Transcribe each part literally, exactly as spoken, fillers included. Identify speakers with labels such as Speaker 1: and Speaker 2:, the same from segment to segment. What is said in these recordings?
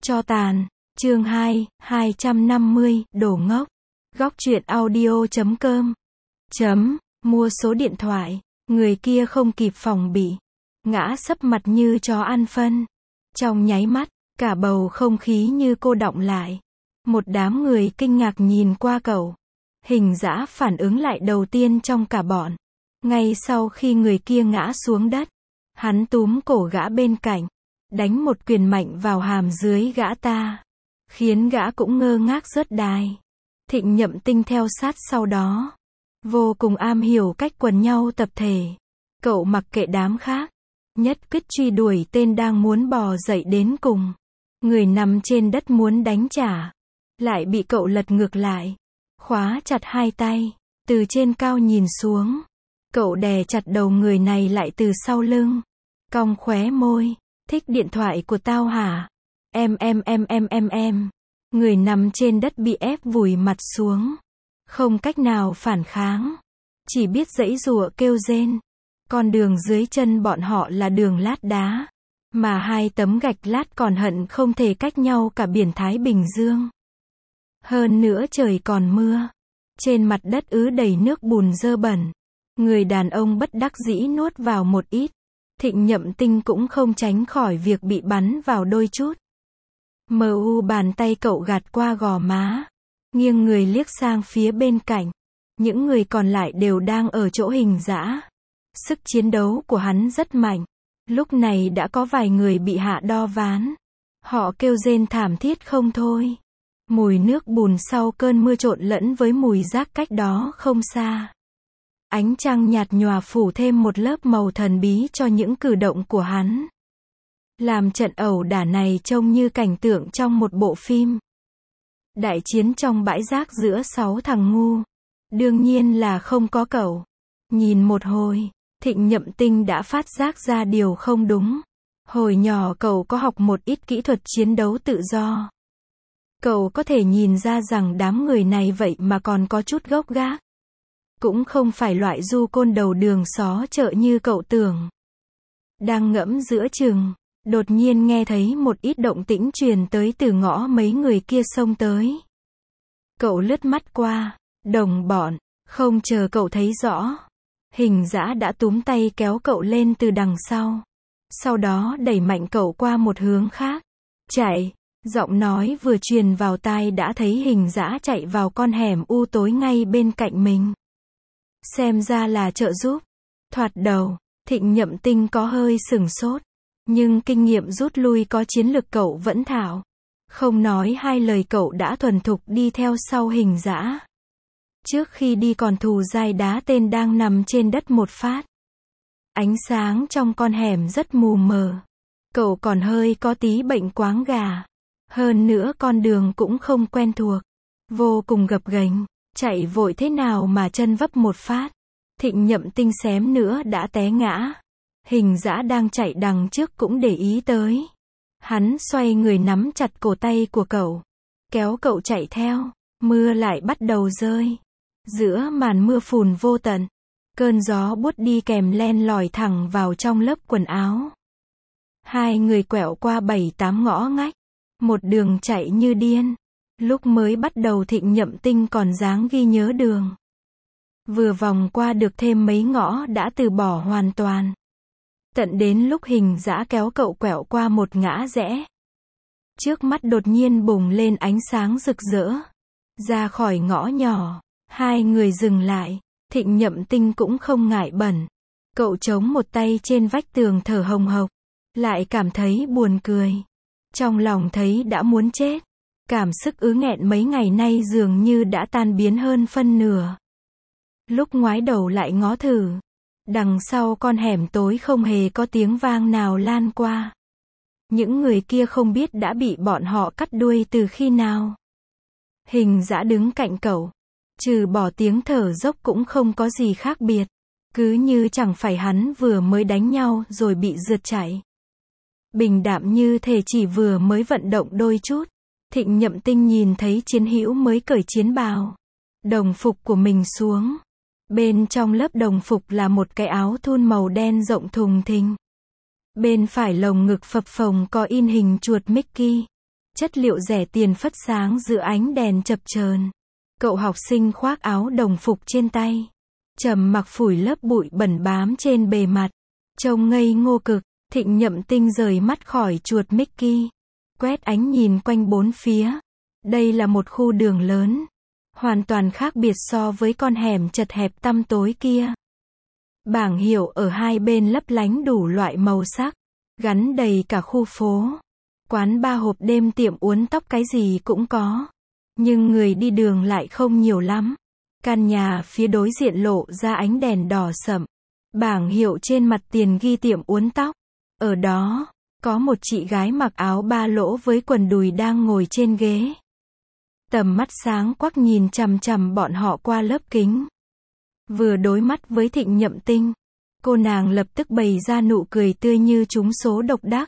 Speaker 1: Tro tàn, chương hai, hai trăm năm mươi, đồ ngốc. Góc truyện audio chấm com. Chấm, mua số điện thoại. Người kia không kịp phòng bị. Ngã sấp mặt như chó ăn phân. Trong nháy mắt, cả bầu không khí như cô đọng lại. Một đám người kinh ngạc nhìn qua cậu. Hình dã phản ứng lại đầu tiên trong cả bọn. Ngay sau khi người kia ngã xuống đất, hắn túm cổ gã bên cạnh, đánh một quyền mạnh vào hàm dưới gã ta, khiến gã cũng ngơ ngác rớt đài. Thịnh Nhậm Tinh theo sát sau đó, vô cùng am hiểu cách quần nhau tập thể. Cậu mặc kệ đám khác, nhất quyết truy đuổi tên đang muốn bò dậy đến cùng. Người nằm trên đất muốn đánh trả, lại bị cậu lật ngược lại, khóa chặt hai tay, từ trên cao nhìn xuống. Cậu đè chặt đầu người này lại từ sau lưng, cong khóe môi, thích điện thoại của tao hả? Em em em em em em. Người nằm trên đất bị ép vùi mặt xuống, không cách nào phản kháng, chỉ biết giãy giụa kêu rên. Con đường dưới chân bọn họ là đường lát đá, mà hai tấm gạch lát còn hận không thể cách nhau cả biển Thái Bình Dương. Hơn nữa trời còn mưa, trên mặt đất ứ đầy nước bùn dơ bẩn. Người đàn ông bất đắc dĩ nuốt vào một ít. Thịnh Nhậm Tinh cũng không tránh khỏi việc bị bắn vào đôi chút. Mờ u bàn tay cậu gạt qua gò má, nghiêng người liếc sang phía bên cạnh. Những người còn lại đều đang ở chỗ hình dã. Sức chiến đấu của hắn rất mạnh. Lúc này đã có vài người bị hạ đo ván. Họ kêu rên thảm thiết không thôi. Mùi nước bùn sau cơn mưa trộn lẫn với mùi rác cách đó không xa. Ánh trăng nhạt nhòa phủ thêm một lớp màu thần bí cho những cử động của hắn, làm trận ẩu đả này trông như cảnh tượng trong một bộ phim. Đại chiến trong bãi rác giữa sáu thằng ngu. Đương nhiên là không có cậu. Nhìn một hồi, Thịnh Nhậm Tinh đã phát giác ra điều không đúng. Hồi nhỏ cậu có học một ít kỹ thuật chiến đấu tự do. Cậu có thể nhìn ra rằng đám người này vậy mà còn có chút gốc gác. Cũng không phải loại du côn đầu đường xó chợ như cậu tưởng. Đang ngẫm giữa chừng, đột nhiên nghe thấy một ít động tĩnh truyền tới từ ngõ mấy người kia xông tới. Cậu lướt mắt qua, đồng bọn, không chờ cậu thấy rõ. Hình dã đã túm tay kéo cậu lên từ đằng sau. Sau đó đẩy mạnh cậu qua một hướng khác. Chạy, giọng nói vừa truyền vào tai đã thấy hình dã chạy vào con hẻm u tối ngay bên cạnh mình. Xem ra là trợ giúp. Thoạt đầu, Thịnh Nhậm Tinh có hơi sửng sốt. Nhưng kinh nghiệm rút lui có chiến lực cậu vẫn thạo. Không nói hai lời cậu đã thuần thục đi theo sau hình dã. Trước khi đi còn thù dai đá tên đang nằm trên đất một phát. Ánh sáng trong con hẻm rất mù mờ. Cậu còn hơi có tí bệnh quáng gà. Hơn nữa con đường cũng không quen thuộc. Vô cùng gập ghềnh. Chạy vội thế nào mà chân vấp một phát. Thịnh Nhậm Tinh xém nữa đã té ngã. Hình dã đang chạy đằng trước cũng để ý tới. Hắn xoay người nắm chặt cổ tay của cậu, kéo cậu chạy theo. Mưa lại bắt đầu rơi. Giữa màn mưa phùn vô tận, cơn gió buốt đi kèm len lỏi thẳng vào trong lớp quần áo. Hai người quẹo qua bảy tám ngõ ngách, một đường chạy như điên. Lúc mới bắt đầu Thịnh Nhậm Tinh còn dáng ghi nhớ đường. Vừa vòng qua được thêm mấy ngõ đã từ bỏ hoàn toàn. Tận đến lúc hình dã kéo cậu quẹo qua một ngã rẽ. Trước mắt đột nhiên bùng lên ánh sáng rực rỡ. Ra khỏi ngõ nhỏ, hai người dừng lại. Thịnh Nhậm Tinh cũng không ngại bẩn. Cậu chống một tay trên vách tường thở hồng hộc. Lại cảm thấy buồn cười. Trong lòng thấy đã muốn chết. Cảm sức ứ nghẹn mấy ngày nay dường như đã tan biến hơn phân nửa. Lúc ngoái đầu lại ngó thử, đằng sau con hẻm tối không hề có tiếng vang nào lan qua. Những người kia không biết đã bị bọn họ cắt đuôi từ khi nào. Hình dã đứng cạnh cậu, trừ bỏ tiếng thở dốc cũng không có gì khác biệt. Cứ như chẳng phải hắn vừa mới đánh nhau rồi bị rượt chạy. Bình đạm như thể chỉ vừa mới vận động đôi chút. Thịnh Nhậm Tinh nhìn thấy chiến hữu mới cởi chiến bào, đồng phục của mình xuống. Bên trong lớp đồng phục là một cái áo thun màu đen rộng thùng thình. Bên phải lồng ngực phập phồng có in hình chuột Mickey. Chất liệu rẻ tiền phất sáng giữa ánh đèn chập chờn. Cậu học sinh khoác áo đồng phục trên tay, trầm mặc phủi lớp bụi bẩn bám trên bề mặt, trông ngây ngô cực. Thịnh Nhậm Tinh rời mắt khỏi chuột Mickey, quét ánh nhìn quanh bốn phía. Đây là một khu đường lớn, hoàn toàn khác biệt so với con hẻm chật hẹp tăm tối kia. Bảng hiệu ở hai bên lấp lánh đủ loại màu sắc, gắn đầy cả khu phố. Quán bar, hộp đêm, tiệm uốn tóc, cái gì cũng có. Nhưng người đi đường lại không nhiều lắm. Căn nhà phía đối diện lộ ra ánh đèn đỏ sậm. Bảng hiệu trên mặt tiền ghi tiệm uốn tóc. Ở đó, có một chị gái mặc áo ba lỗ với quần đùi đang ngồi trên ghế. Tầm mắt sáng quắc nhìn chằm chằm bọn họ qua lớp kính. Vừa đối mắt với Thịnh Nhậm Tinh, cô nàng lập tức bày ra nụ cười tươi như trúng số độc đắc.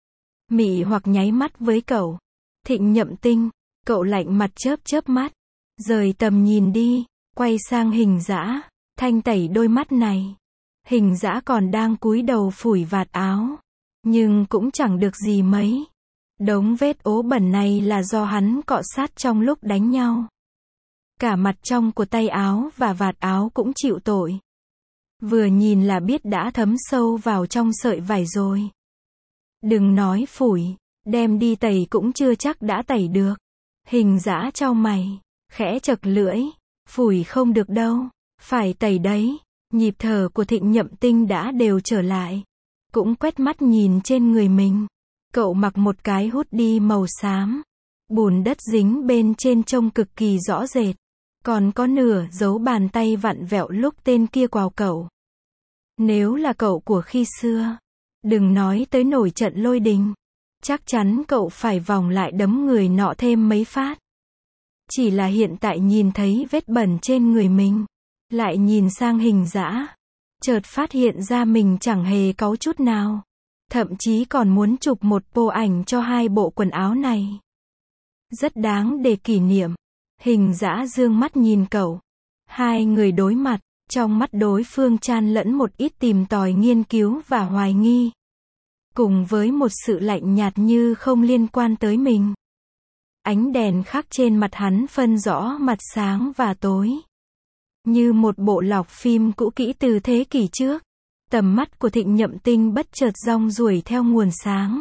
Speaker 1: Mị hoặc nháy mắt với cậu. Thịnh Nhậm Tinh, cậu lạnh mặt chớp chớp mắt, rời tầm nhìn đi, quay sang Hình Dã, thanh tẩy đôi mắt này. Hình Dã còn đang cúi đầu phủi vạt áo, nhưng cũng chẳng được gì mấy. Đống vết ố bẩn này là do hắn cọ sát trong lúc đánh nhau. Cả mặt trong của tay áo và vạt áo cũng chịu tội. Vừa nhìn là biết đã thấm sâu vào trong sợi vải rồi. Đừng nói phủi, đem đi tẩy cũng chưa chắc đã tẩy được. Hình Dã chau mày, khẽ chật lưỡi, phủi không được đâu, phải tẩy đấy. Nhịp thở của Thịnh Nhậm Tinh đã đều trở lại, cũng quét mắt nhìn trên người mình. Cậu mặc một cái hoodie màu xám, bùn đất dính bên trên trông cực kỳ rõ rệt, còn có nửa dấu bàn tay vặn vẹo lúc tên kia quào cậu. Nếu là cậu của khi xưa, đừng nói tới nổi trận lôi đình, chắc chắn cậu phải vòng lại đấm người nọ thêm mấy phát. Chỉ là hiện tại nhìn thấy vết bẩn trên người mình, lại nhìn sang Hình Dã, chợt phát hiện ra mình chẳng hề cáu chút nào. Thậm chí còn muốn chụp một bộ ảnh cho hai bộ quần áo này. Rất đáng để kỷ niệm. Hình Dã dương mắt nhìn cậu. Hai người đối mặt, trong mắt đối phương chan lẫn một ít tìm tòi nghiên cứu và hoài nghi. Cùng với một sự lạnh nhạt như không liên quan tới mình. Ánh đèn khắc trên mặt hắn phân rõ mặt sáng và tối. Như một bộ lọc phim cũ kỹ từ thế kỷ trước. Tầm mắt của Thịnh Nhậm Tinh bất chợt rong ruổi theo nguồn sáng.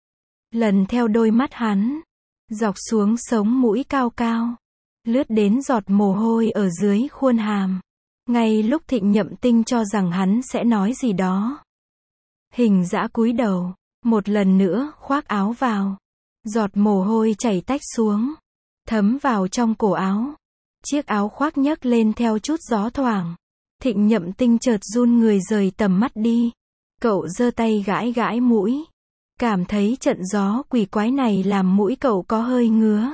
Speaker 1: Lần theo đôi mắt hắn, dọc xuống sống mũi cao cao, lướt đến giọt mồ hôi ở dưới khuôn hàm. Ngay lúc Thịnh Nhậm Tinh cho rằng hắn sẽ nói gì đó. Hình Dã cúi đầu, một lần nữa khoác áo vào. Giọt mồ hôi chảy tách xuống, thấm vào trong cổ áo. Chiếc áo khoác nhấc lên theo chút gió thoảng. Thịnh Nhậm Tinh chợt run người rời tầm mắt đi. Cậu giơ tay gãi gãi mũi. Cảm thấy trận gió quỷ quái này làm mũi cậu có hơi ngứa.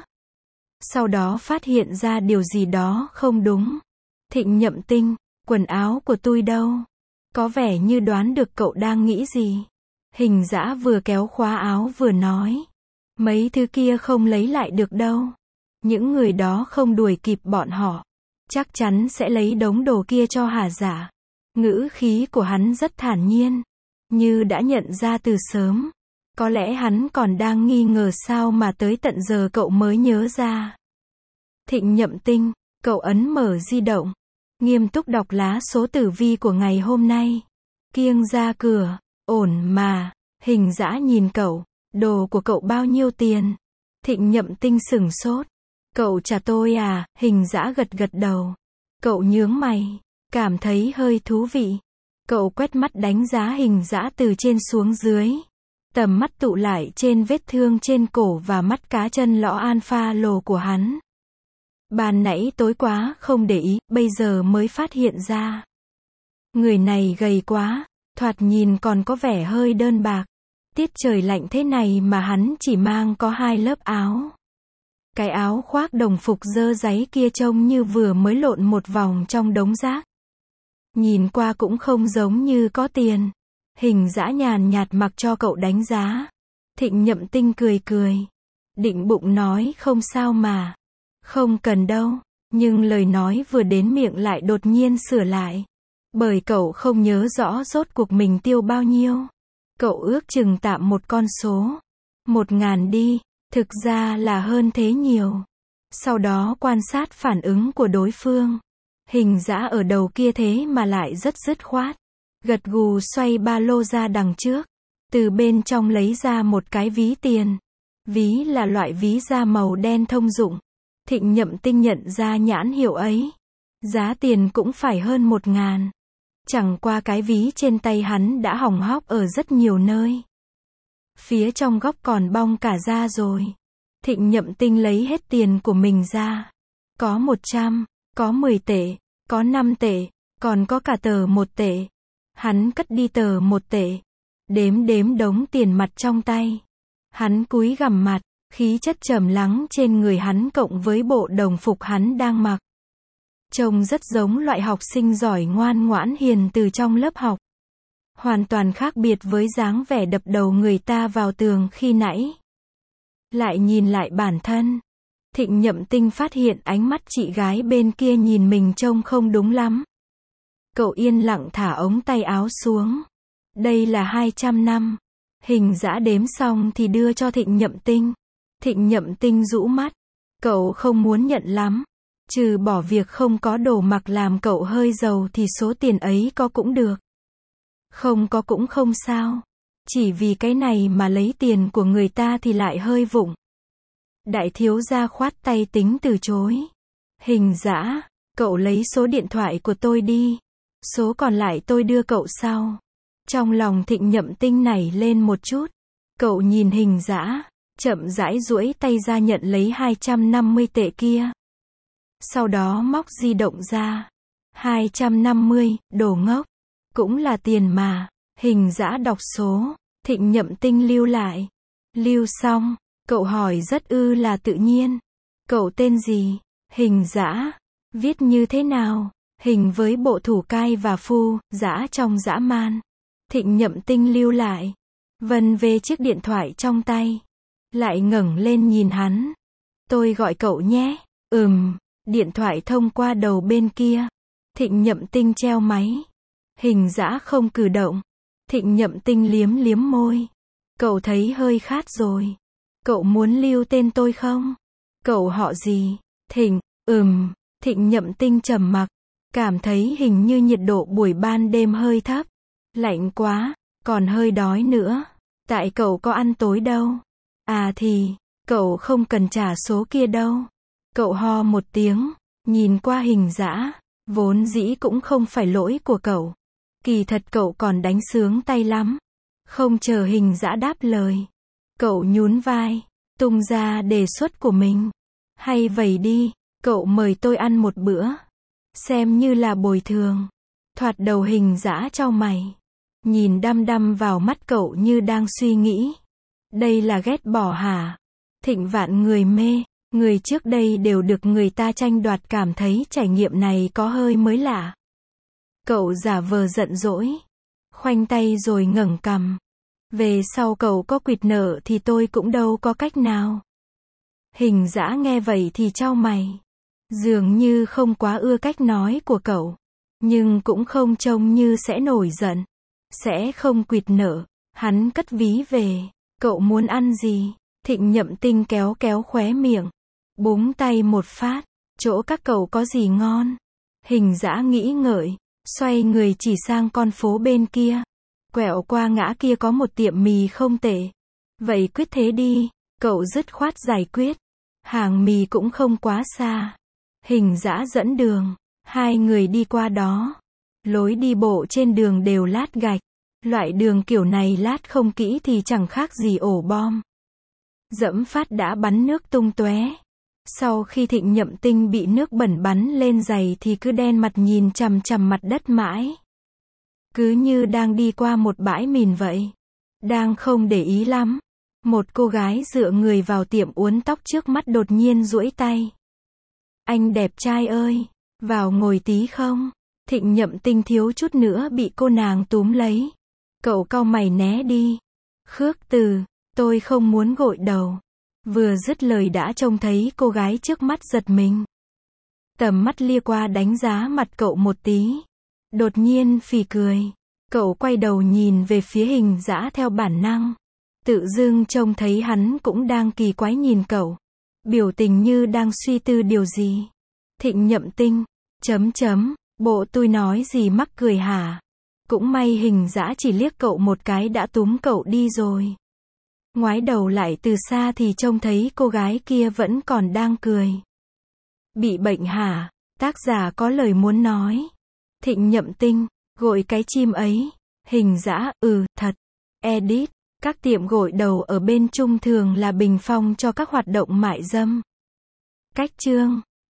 Speaker 1: Sau đó phát hiện ra điều gì đó không đúng. Thịnh Nhậm Tinh, quần áo của tôi đâu? Có vẻ như đoán được cậu đang nghĩ gì. Hình Dã vừa kéo khóa áo vừa nói. Mấy thứ kia không lấy lại được đâu. Những người đó không đuổi kịp bọn họ. Chắc chắn sẽ lấy đống đồ kia cho Hà Giả. Ngữ khí của hắn rất thản nhiên, như đã nhận ra từ sớm. Có lẽ hắn còn đang nghi ngờ sao mà tới tận giờ cậu mới nhớ ra. Thịnh Nhậm Tinh, cậu ấn mở di động, nghiêm túc đọc lá số tử vi của ngày hôm nay. Kiêng ra cửa, ổn mà. Hình Dã nhìn cậu, đồ của cậu bao nhiêu tiền? Thịnh Nhậm Tinh sửng sốt. Cậu trả tôi à? Hình Dã gật gật đầu. Cậu nhướng mày, cảm thấy hơi thú vị. Cậu quét mắt đánh giá Hình Dã từ trên xuống dưới. Tầm mắt tụ lại trên vết thương trên cổ và mắt cá chân lõ alpha lồ của hắn. Ban nãy tối quá không để ý, bây giờ mới phát hiện ra. Người này gầy quá, thoạt nhìn còn có vẻ hơi đơn bạc. Tiết trời lạnh thế này mà hắn chỉ mang có hai lớp áo. Cái áo khoác đồng phục dơ dáy kia trông như vừa mới lộn một vòng trong đống rác. Nhìn qua cũng không giống như có tiền. Hình Dã nhàn nhạt mặc cho cậu đánh giá. Thịnh Nhậm Tinh cười cười. Định bụng nói không sao mà. Không cần đâu. Nhưng lời nói vừa đến miệng lại đột nhiên sửa lại. Bởi cậu không nhớ rõ rốt cuộc mình tiêu bao nhiêu. Cậu ước chừng tạm một con số. Một ngàn đi. Thực ra là hơn thế nhiều. Sau đó quan sát phản ứng của đối phương. Hình dã ở đầu kia thế mà lại rất dứt khoát. Gật gù xoay ba lô ra đằng trước. Từ bên trong lấy ra một cái ví tiền. Ví là loại ví da màu đen thông dụng. Thịnh Nhậm Tinh nhận ra nhãn hiệu ấy. Giá tiền cũng phải hơn một ngàn. Chẳng qua cái ví trên tay hắn đã hỏng hóc ở rất nhiều nơi. Phía trong góc còn bong cả da rồi. Thịnh Nhậm Tinh lấy hết tiền của mình ra. Có một trăm, có mười tệ, có năm tệ, còn có cả tờ một tệ. Hắn cất đi tờ một tệ. Đếm đếm đống tiền mặt trong tay. Hắn cúi gằm mặt, khí chất trầm lắng trên người hắn cộng với bộ đồng phục hắn đang mặc. Trông rất giống loại học sinh giỏi ngoan ngoãn hiền từ trong lớp học. Hoàn toàn khác biệt với dáng vẻ đập đầu người ta vào tường khi nãy. Lại nhìn lại bản thân. Thịnh Nhậm Tinh phát hiện ánh mắt chị gái bên kia nhìn mình trông không đúng lắm. Cậu yên lặng thả ống tay áo xuống. Đây là hai trăm năm. Hình dã đếm xong thì đưa cho Thịnh Nhậm Tinh. Thịnh Nhậm Tinh rũ mắt. Cậu không muốn nhận lắm. Trừ bỏ việc không có đồ mặc làm cậu hơi giàu thì số tiền ấy có cũng được. Không có cũng không sao. Chỉ vì cái này mà lấy tiền của người ta thì lại hơi vụng. Đại thiếu gia khoát tay tính từ chối. Hình dã, cậu lấy số điện thoại của tôi đi. Số còn lại tôi đưa cậu sau. Trong lòng Thịnh Nhậm Tinh nảy lên một chút. Cậu nhìn hình dã, chậm rãi duỗi tay ra nhận lấy hai trăm năm mươi tệ kia. Sau đó móc di động ra. hai trăm năm mươi, đồ ngốc. Cũng là tiền mà. Hình dã đọc số. Thịnh Nhậm Tinh lưu lại. Lưu xong, cậu hỏi rất ư là tự nhiên. Cậu tên gì? Hình dã. Viết như thế nào? Hình với bộ thủ cai và phu, dã trong dã man. Thịnh Nhậm Tinh lưu lại. Vân về chiếc điện thoại trong tay. Lại ngẩng lên nhìn hắn. Tôi gọi cậu nhé. Ừm. Điện thoại thông qua đầu bên kia. Thịnh Nhậm Tinh treo máy. Hình dã không cử động. Thịnh Nhậm Tinh liếm liếm môi. Cậu thấy hơi khát rồi. Cậu muốn lưu tên tôi không? Cậu họ gì? Thịnh. Ừm. Thịnh Nhậm Tinh trầm mặc. Cảm thấy hình như nhiệt độ buổi ban đêm hơi thấp. Lạnh quá. Còn hơi đói nữa. Tại cậu có ăn tối đâu. À thì, cậu không cần trả số kia đâu. Cậu ho một tiếng. Nhìn qua hình dã. Vốn dĩ cũng không phải lỗi của cậu. Kỳ thật cậu còn đánh sướng tay lắm. Không chờ hình dã đáp lời. Cậu nhún vai. Tung ra đề xuất của mình. Hay vậy đi. Cậu mời tôi ăn một bữa. Xem như là bồi thường. Thoạt đầu hình dã chau mày. Nhìn đăm đăm vào mắt cậu như đang suy nghĩ. Đây là ghét bỏ hả? Thịnh vạn người mê. Người trước đây đều được người ta tranh đoạt, cảm thấy trải nghiệm này có hơi mới lạ. Cậu giả vờ giận dỗi. Khoanh tay rồi ngẩng cằm. Về sau cậu có quỵt nợ thì tôi cũng đâu có cách nào. Hình dã nghe vậy thì chau mày. Dường như không quá ưa cách nói của cậu. Nhưng cũng không trông như sẽ nổi giận. Sẽ không quỵt nợ. Hắn cất ví về. Cậu muốn ăn gì? Thịnh Nhậm Tinh kéo kéo khóe miệng. Búng tay một phát. Chỗ các cậu có gì ngon? Hình dã nghĩ ngợi. Xoay người chỉ sang con phố bên kia. Quẹo qua ngã kia có một tiệm mì không tệ. Vậy quyết thế đi. Cậu dứt khoát giải quyết. Hàng mì cũng không quá xa. Hình dã dẫn đường. Hai người đi qua đó. Lối đi bộ trên đường đều lát gạch. Loại đường kiểu này lát không kỹ thì chẳng khác gì ổ bom. Dẫm phát đã bắn nước tung tóe. Sau khi Thịnh Nhậm Tinh bị nước bẩn bắn lên giày thì cứ đen mặt nhìn chằm chằm mặt đất mãi. Cứ như đang đi qua một bãi mìn vậy. Đang không để ý lắm. Một cô gái dựa người vào tiệm uốn tóc trước mắt đột nhiên duỗi tay. Anh đẹp trai ơi, vào ngồi tí không? Thịnh Nhậm Tinh thiếu chút nữa bị cô nàng túm lấy. Cậu cau mày né đi. Khước từ, tôi không muốn gội đầu. Vừa dứt lời đã trông thấy cô gái trước mắt giật mình. Tầm mắt lia qua đánh giá mặt cậu một tí. Đột nhiên phì cười. Cậu quay đầu nhìn về phía hình dã theo bản năng. Tự dưng trông thấy hắn cũng đang kỳ quái nhìn cậu. Biểu tình như đang suy tư điều gì. Thịnh Nhậm Tinh, chấm chấm, bộ tôi nói gì mắc cười hả? Cũng may Hình Dã chỉ liếc cậu một cái đã túm cậu đi rồi. Ngoái đầu lại từ xa thì trông thấy cô gái kia vẫn còn đang cười. Bị bệnh hả? Tác giả có lời muốn nói. Thịnh Nhậm Tinh, gội cái chim ấy. Hình Dã, ừ, thật. Edit, các tiệm gội đầu ở bên Trung thường là bình phong cho các hoạt động mại dâm. Cách chương